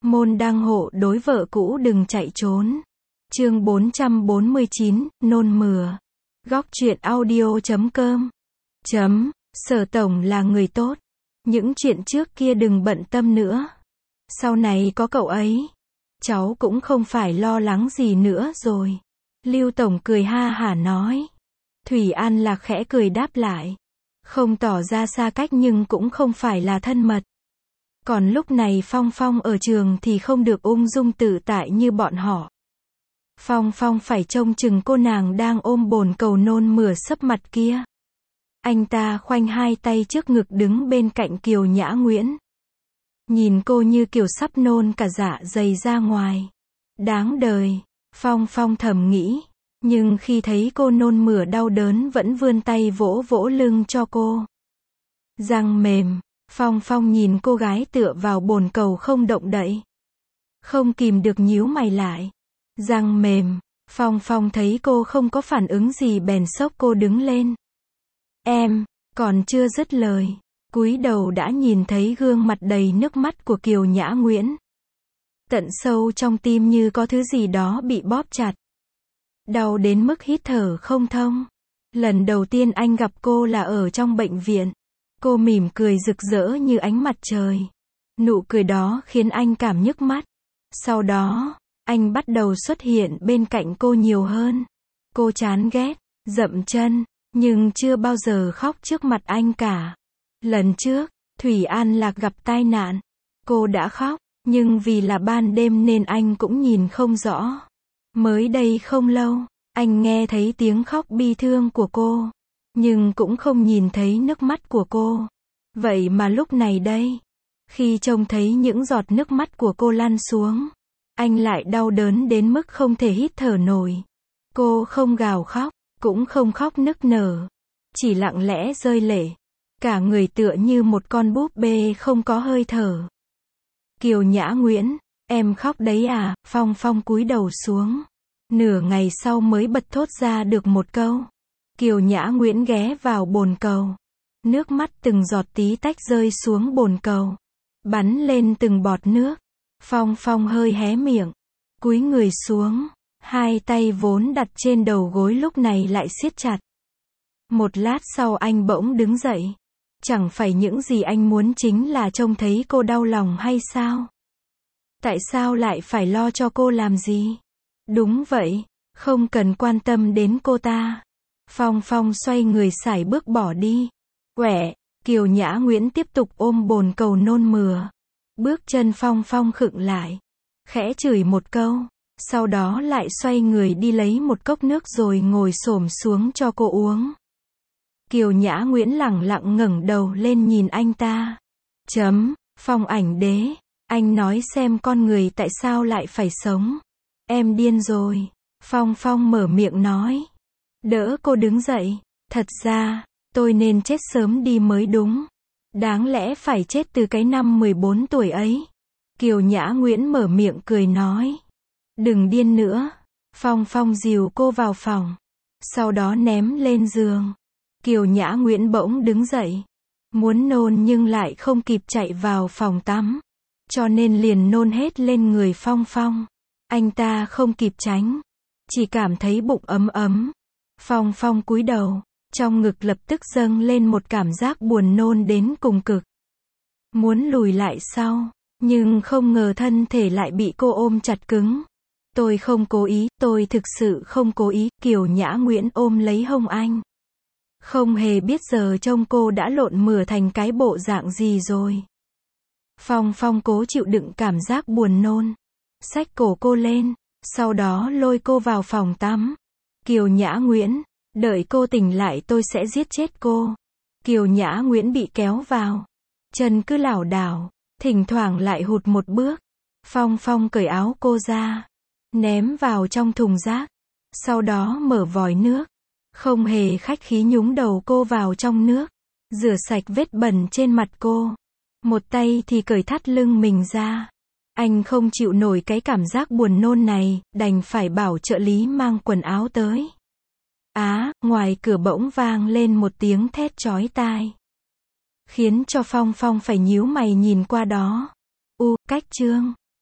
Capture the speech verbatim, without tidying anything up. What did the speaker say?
Môn đăng hộ đối vợ cũ đừng chạy trốn. Chương bốn trăm bốn mươi chín, nôn mửa. Góc truyện audio chấm com. Chấm, Sở tổng là người tốt. Những chuyện trước kia đừng bận tâm nữa. Sau này có cậu ấy, cháu cũng không phải lo lắng gì nữa rồi. Lưu tổng cười ha hả nói. Thủy An Lạc khẽ cười đáp lại. Không tỏ ra xa cách nhưng cũng không phải là thân mật. Còn lúc này Phong Phong ở trường thì không được ung dung tự tại như bọn họ. Phong Phong phải trông chừng cô nàng đang ôm bồn cầu nôn mửa sấp mặt kia. Anh ta khoanh hai tay trước ngực đứng bên cạnh Kiều Nhã Nguyễn. Nhìn cô như kiểu sắp nôn cả dạ dày ra ngoài. Đáng đời, Phong Phong thầm nghĩ. Nhưng khi thấy cô nôn mửa đau đớn vẫn vươn tay vỗ vỗ lưng cho cô. Răng mềm, Phong Phong nhìn cô gái tựa vào bồn cầu không động đậy. Không kìm được nhíu mày lại. Răng mềm, Phong Phong thấy cô không có phản ứng gì bèn xốc cô đứng lên. Em, còn chưa dứt lời, cúi đầu đã nhìn thấy gương mặt đầy nước mắt của Kiều Nhã Nguyễn. Tận sâu trong tim như có thứ gì đó bị bóp chặt. Đau đến mức hít thở không thông. Lần đầu tiên anh gặp cô là ở trong bệnh viện. Cô mỉm cười rực rỡ như ánh mặt trời. Nụ cười đó khiến anh cảm nhức mắt. Sau đó, anh bắt đầu xuất hiện bên cạnh cô nhiều hơn. Cô chán ghét, dậm chân, nhưng chưa bao giờ khóc trước mặt anh cả. Lần trước, Thủy An Lạc gặp tai nạn. Cô đã khóc, nhưng vì là ban đêm nên anh cũng nhìn không rõ. Mới đây không lâu, anh nghe thấy tiếng khóc bi thương của cô. Nhưng cũng không nhìn thấy nước mắt của cô. Vậy mà lúc này đây, khi trông thấy những giọt nước mắt của cô lăn xuống, anh lại đau đớn đến mức không thể hít thở nổi. Cô không gào khóc, cũng không khóc nức nở. Chỉ lặng lẽ rơi lệ. Cả người tựa như một con búp bê không có hơi thở. Kiều Nhã Nguyễn, em khóc đấy à? Phong Phong cúi đầu xuống. Nửa ngày sau mới bật thốt ra được một câu. Kiều Nhã Nguyễn ghé vào bồn cầu. Nước mắt từng giọt tí tách rơi xuống bồn cầu. Bắn lên từng bọt nước. Phong Phong hơi hé miệng. Cúi người xuống. Hai tay vốn đặt trên đầu gối lúc này lại siết chặt. Một lát sau anh bỗng đứng dậy. Chẳng phải những gì anh muốn chính là trông thấy cô đau lòng hay sao? Tại sao lại phải lo cho cô làm gì? Đúng vậy, không cần quan tâm đến cô ta. Phong Phong xoay người sải bước bỏ đi. Quẹ, Kiều Nhã Nguyễn tiếp tục ôm bồn cầu nôn mửa. Bước chân Phong Phong khựng lại. Khẽ chửi một câu. Sau đó lại xoay người đi lấy một cốc nước rồi ngồi xổm xuống cho cô uống. Kiều Nhã Nguyễn lẳng lặng ngẩng đầu lên nhìn anh ta. Chấm, Phong ảnh đế. Anh nói xem con người tại sao lại phải sống. Em điên rồi. Phong Phong mở miệng nói. Đỡ cô đứng dậy. Thật ra, tôi nên chết sớm đi mới đúng. Đáng lẽ phải chết từ cái năm mười bốn tuổi ấy. Kiều Nhã Nguyễn mở miệng cười nói. Đừng điên nữa. Phong Phong dìu cô vào phòng. Sau đó ném lên giường. Kiều Nhã Nguyễn bỗng đứng dậy. Muốn nôn nhưng lại không kịp chạy vào phòng tắm. Cho nên liền nôn hết lên người Phong Phong. Anh ta không kịp tránh. Chỉ cảm thấy bụng ấm ấm. Phong Phong cúi đầu. Trong ngực lập tức dâng lên một cảm giác buồn nôn đến cùng cực. Muốn lùi lại sau. Nhưng không ngờ thân thể lại bị cô ôm chặt cứng. Tôi không cố ý, tôi thực sự không cố ý. Kiều Nhã Nguyễn ôm lấy hông anh. Không hề biết giờ trông cô đã lộn mửa thành cái bộ dạng gì rồi. Phong Phong cố chịu đựng cảm giác buồn nôn. Xách cổ cô lên. Sau đó lôi cô vào phòng tắm. Kiều Nhã Nguyễn, đợi cô tỉnh lại tôi sẽ giết chết cô. Kiều Nhã Nguyễn bị kéo vào. Chân cứ lảo đảo. Thỉnh thoảng lại hụt một bước. Phong Phong cởi áo cô ra. Ném vào trong thùng rác. Sau đó mở vòi nước. Không hề khách khí nhúng đầu cô vào trong nước. Rửa sạch vết bẩn trên mặt cô. Một tay thì cởi thắt lưng mình ra. Anh không chịu nổi cái cảm giác buồn nôn này, đành phải bảo trợ lý mang quần áo tới. Á, ngoài cửa bỗng vang lên một tiếng thét chói tai. Khiến cho Phong Phong phải nhíu mày nhìn qua đó. U, cách chương.